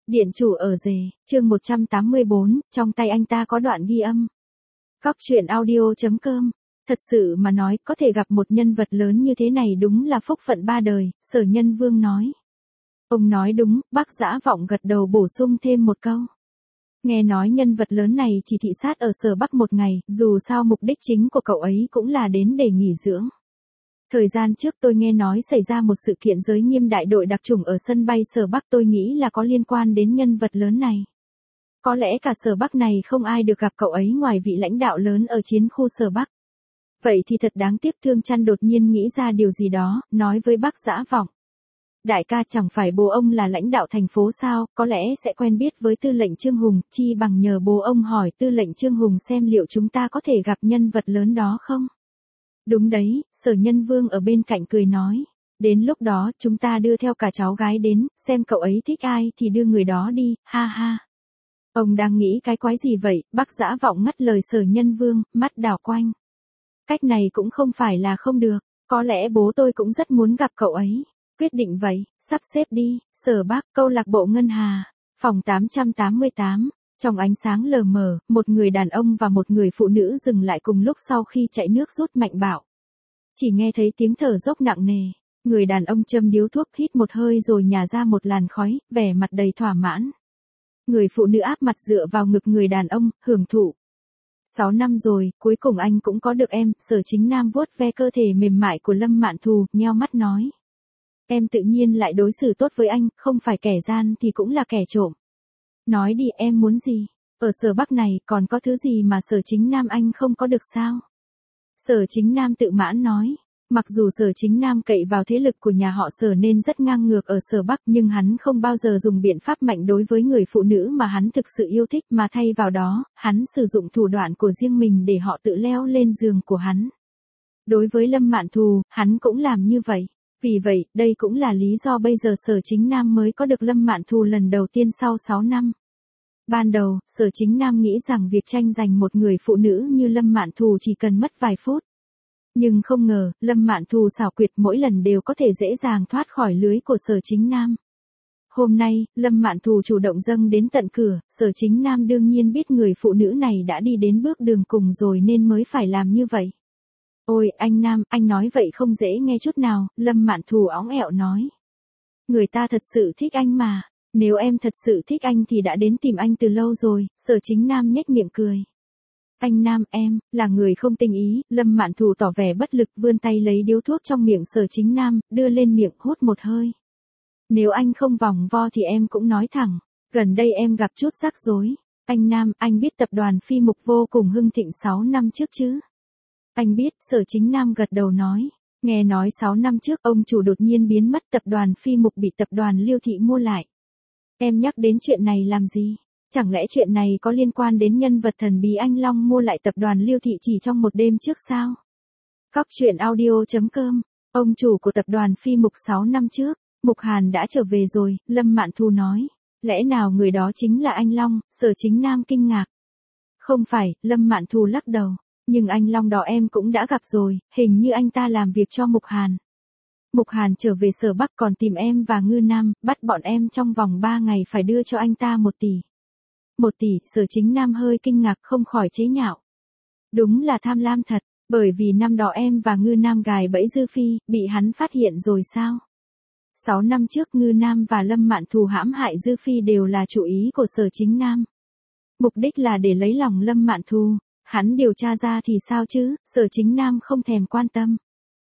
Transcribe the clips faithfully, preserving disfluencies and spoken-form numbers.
Điện chủ ở rể, chương một trăm tám mươi bốn, trong tay anh ta có đoạn ghi âm. Góc truyện audio chấm com. Thật sự mà nói, có thể gặp một nhân vật lớn như thế này đúng là phúc phận ba đời, Sở Nhân Vương nói. Ông nói đúng, Bác Dã Vọng gật đầu bổ sung thêm một câu. Nghe nói nhân vật lớn này chỉ thị sát ở Sở Bắc một ngày, dù sao mục đích chính của cậu ấy cũng là đến để nghỉ dưỡng. Thời gian trước tôi nghe nói xảy ra một sự kiện giới nghiêm đại đội đặc chủng ở sân bay Sở Bắc, tôi nghĩ là có liên quan đến nhân vật lớn này. Có lẽ cả Sở Bắc này không ai được gặp cậu ấy ngoài vị lãnh đạo lớn ở chiến khu Sở Bắc. Vậy thì thật đáng tiếc. Thương Chăn đột nhiên nghĩ ra điều gì đó, nói với Bác Dã Vọng. Đại ca, chẳng phải bố ông là lãnh đạo thành phố sao, có lẽ sẽ quen biết với tư lệnh Trương Hùng, chi bằng nhờ bố ông hỏi tư lệnh Trương Hùng xem liệu chúng ta có thể gặp nhân vật lớn đó không? Đúng đấy, Sở Nhân Vương ở bên cạnh cười nói. Đến lúc đó chúng ta đưa theo cả cháu gái đến, xem cậu ấy thích ai thì đưa người đó đi, ha ha. Ông đang nghĩ cái quái gì vậy? Bác Dã Vọng ngắt lời Sở Nhân Vương, mắt đảo quanh. Cách này cũng không phải là không được, có lẽ bố tôi cũng rất muốn gặp cậu ấy. Quyết định vậy, sắp xếp đi. Sở Bắc, câu lạc bộ Ngân Hà, phòng tám trăm tám mươi tám. Trong ánh sáng lờ mờ, một người đàn ông và một người phụ nữ dừng lại cùng lúc sau khi chạy nước rút mạnh bạo. Chỉ nghe thấy tiếng thở dốc nặng nề. Người đàn ông châm điếu thuốc, hít một hơi rồi nhả ra một làn khói, vẻ mặt đầy thỏa mãn. Người phụ nữ áp mặt dựa vào ngực người đàn ông, hưởng thụ. Sáu năm rồi, cuối cùng anh cũng có được em. Sở Chính Nam vuốt ve cơ thể mềm mại của Lâm Mạn Thù, nheo mắt nói. Em tự nhiên lại đối xử tốt với anh, không phải kẻ gian thì cũng là kẻ trộm. Nói đi, em muốn gì? Ở Sở Bắc này còn có thứ gì mà Sở Chính Nam anh không có được sao? Sở Chính Nam tự mãn nói. Mặc dù Sở Chính Nam cậy vào thế lực của nhà họ Sở nên rất ngang ngược ở Sở Bắc, nhưng hắn không bao giờ dùng biện pháp mạnh đối với người phụ nữ mà hắn thực sự yêu thích, mà thay vào đó, hắn sử dụng thủ đoạn của riêng mình để họ tự leo lên giường của hắn. Đối với Lâm Mạn Thù, hắn cũng làm như vậy. Vì vậy, đây cũng là lý do bây giờ Sở Chính Nam mới có được Lâm Mạn Thù lần đầu tiên sau sáu năm. Ban đầu, Sở Chính Nam nghĩ rằng việc tranh giành một người phụ nữ như Lâm Mạn Thù chỉ cần mất vài phút. Nhưng không ngờ, Lâm Mạn Thù xảo quyệt mỗi lần đều có thể dễ dàng thoát khỏi lưới của Sở Chính Nam. Hôm nay, Lâm Mạn Thù chủ động dâng đến tận cửa, Sở Chính Nam đương nhiên biết người phụ nữ này đã đi đến bước đường cùng rồi nên mới phải làm như vậy. Ôi, anh Nam, anh nói vậy không dễ nghe chút nào, Lâm Mạn Thù óng ẹo nói. Người ta thật sự thích anh mà, nếu em thật sự thích anh thì đã đến tìm anh từ lâu rồi. Sở Chính Nam nhếch miệng cười. Anh Nam, em, là người không tinh ý. Lâm Mạn Thù tỏ vẻ bất lực, vươn tay lấy điếu thuốc trong miệng Sở Chính Nam, đưa lên miệng hút một hơi. Nếu anh không vòng vo thì em cũng nói thẳng, gần đây em gặp chút rắc rối. Anh Nam, anh biết tập đoàn Phi Mục vô cùng hưng thịnh sáu năm trước chứ? Anh biết. Sở Chính Nam gật đầu nói. Nghe nói sáu năm trước ông chủ đột nhiên biến mất, tập đoàn Phi Mục bị tập đoàn Liêu Thị mua lại. Em nhắc đến chuyện này làm gì? Chẳng lẽ chuyện này có liên quan đến nhân vật thần bí anh Long mua lại tập đoàn Liêu Thị chỉ trong một đêm trước sao? Góc truyện audio chấm com. Ông chủ của tập đoàn Phi Mục sáu năm trước, Mục Hàn đã trở về rồi, Lâm Mạn Thù nói. Lẽ nào người đó chính là anh Long? Sở Chính Nam kinh ngạc. Không phải, Lâm Mạn Thù lắc đầu. Nhưng anh Long đó em cũng đã gặp rồi, hình như anh ta làm việc cho Mục Hàn. Mục Hàn trở về Sở Bắc còn tìm em và Ngư Nam, bắt bọn em trong vòng ba ngày phải đưa cho anh ta một tỷ. Một tỷ, Sở Chính Nam hơi kinh ngạc không khỏi chế nhạo. Đúng là tham lam thật, bởi vì năm đó em và Ngư Nam gài bẫy Dư Phi, bị hắn phát hiện rồi sao? Sáu năm trước Ngư Nam và Lâm Mạn Thù hãm hại Dư Phi đều là chủ ý của Sở Chính Nam. Mục đích là để lấy lòng Lâm Mạn Thù. Hắn điều tra ra thì sao chứ? Sở Chính Nam không thèm quan tâm.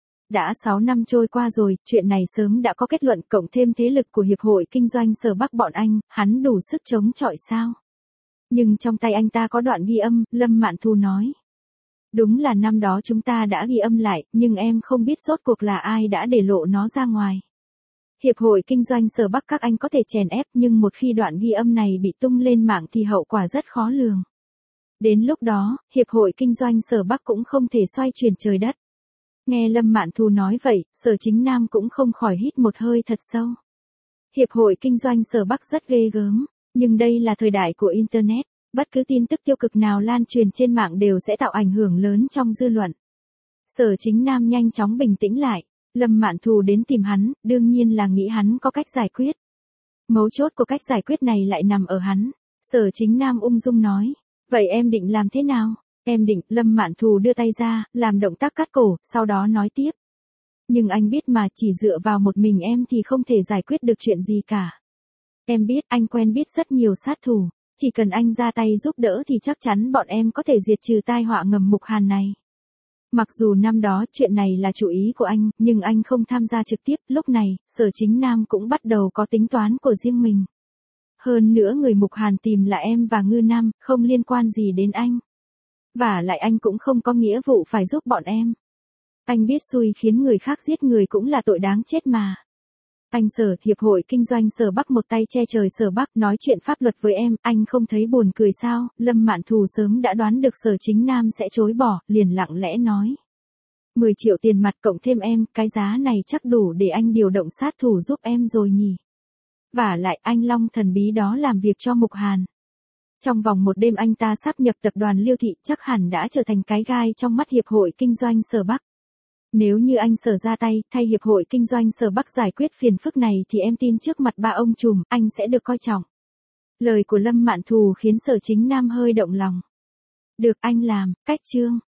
Đã sáu năm trôi qua rồi, chuyện này sớm đã có kết luận, cộng thêm thế lực của Hiệp hội Kinh doanh Sở Bắc bọn anh, hắn đủ sức chống chọi sao? Nhưng trong tay anh ta có đoạn ghi âm, Lâm Mạn Thù nói. Đúng là năm đó chúng ta đã ghi âm lại, nhưng em không biết rốt cuộc là ai đã để lộ nó ra ngoài. Hiệp hội Kinh doanh Sở Bắc các anh có thể chèn ép, nhưng một khi đoạn ghi âm này bị tung lên mạng thì hậu quả rất khó lường. Đến lúc đó, Hiệp hội Kinh doanh Sở Bắc cũng không thể xoay chuyển trời đất. Nghe Lâm Mạn Thù nói vậy, Sở Chính Nam cũng không khỏi hít một hơi thật sâu. Hiệp hội Kinh doanh Sở Bắc rất ghê gớm, nhưng đây là thời đại của Internet, bất cứ tin tức tiêu cực nào lan truyền trên mạng đều sẽ tạo ảnh hưởng lớn trong dư luận. Sở Chính Nam nhanh chóng bình tĩnh lại, Lâm Mạn Thù đến tìm hắn, đương nhiên là nghĩ hắn có cách giải quyết. Mấu chốt của cách giải quyết này lại nằm ở hắn. Sở Chính Nam ung dung nói. Vậy em định làm thế nào? Em định, Lâm Mạn Thù đưa tay ra, làm động tác cắt cổ, sau đó nói tiếp. Nhưng anh biết mà, chỉ dựa vào một mình em thì không thể giải quyết được chuyện gì cả. Em biết, anh quen biết rất nhiều sát thủ. Chỉ cần anh ra tay giúp đỡ thì chắc chắn bọn em có thể diệt trừ tai họa ngầm Mục Hàn này. Mặc dù năm đó chuyện này là chủ ý của anh, nhưng anh không tham gia trực tiếp, lúc này, Sở Chính Nam cũng bắt đầu có tính toán của riêng mình. Hơn nữa người Mục Hàn tìm là em và Ngư Nam, không liên quan gì đến anh. Và lại anh cũng không có nghĩa vụ phải giúp bọn em. Anh biết xui khiến người khác giết người cũng là tội đáng chết mà. Anh Sở, Hiệp hội Kinh doanh Sở Bắc một tay che trời Sở Bắc nói chuyện pháp luật với em, anh không thấy buồn cười sao? Lâm Mạn Thù sớm đã đoán được Sở Chính Nam sẽ chối bỏ, liền lặng lẽ nói. mười triệu tiền mặt cộng thêm em, cái giá này chắc đủ để anh điều động sát thủ giúp em rồi nhỉ? Vả lại anh Long thần bí đó làm việc cho Mục Hàn. Trong vòng một đêm anh ta sáp nhập tập đoàn Liêu Thị chắc hẳn đã trở thành cái gai trong mắt Hiệp hội Kinh doanh Sở Bắc. Nếu như anh Sở ra tay, thay Hiệp hội Kinh doanh Sở Bắc giải quyết phiền phức này thì em tin trước mặt ba ông trùm, anh sẽ được coi trọng. Lời của Lâm Mạn Thù khiến Sở Chính Nam hơi động lòng. Được anh làm, cách chương.